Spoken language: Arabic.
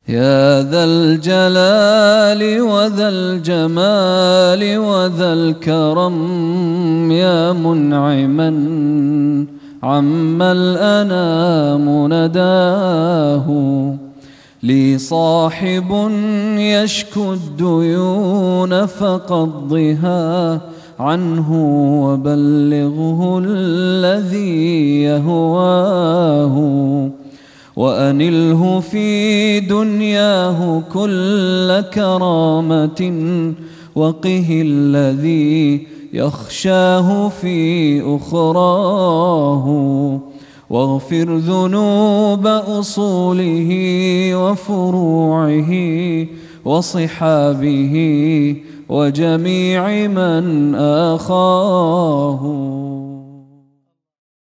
يا ذا الجلال وذا الجمال وذا الكرم يا منعما عم الأنام نداه لي صاحب يشكو الديون فقضها عنه وبلغه الذي يهواه وأنله في دنياه كل كرامة وقه الذي يخشاه في أخراه واغفر ذنوب أصوله وفروعه وصحابه وجميع من آخاه.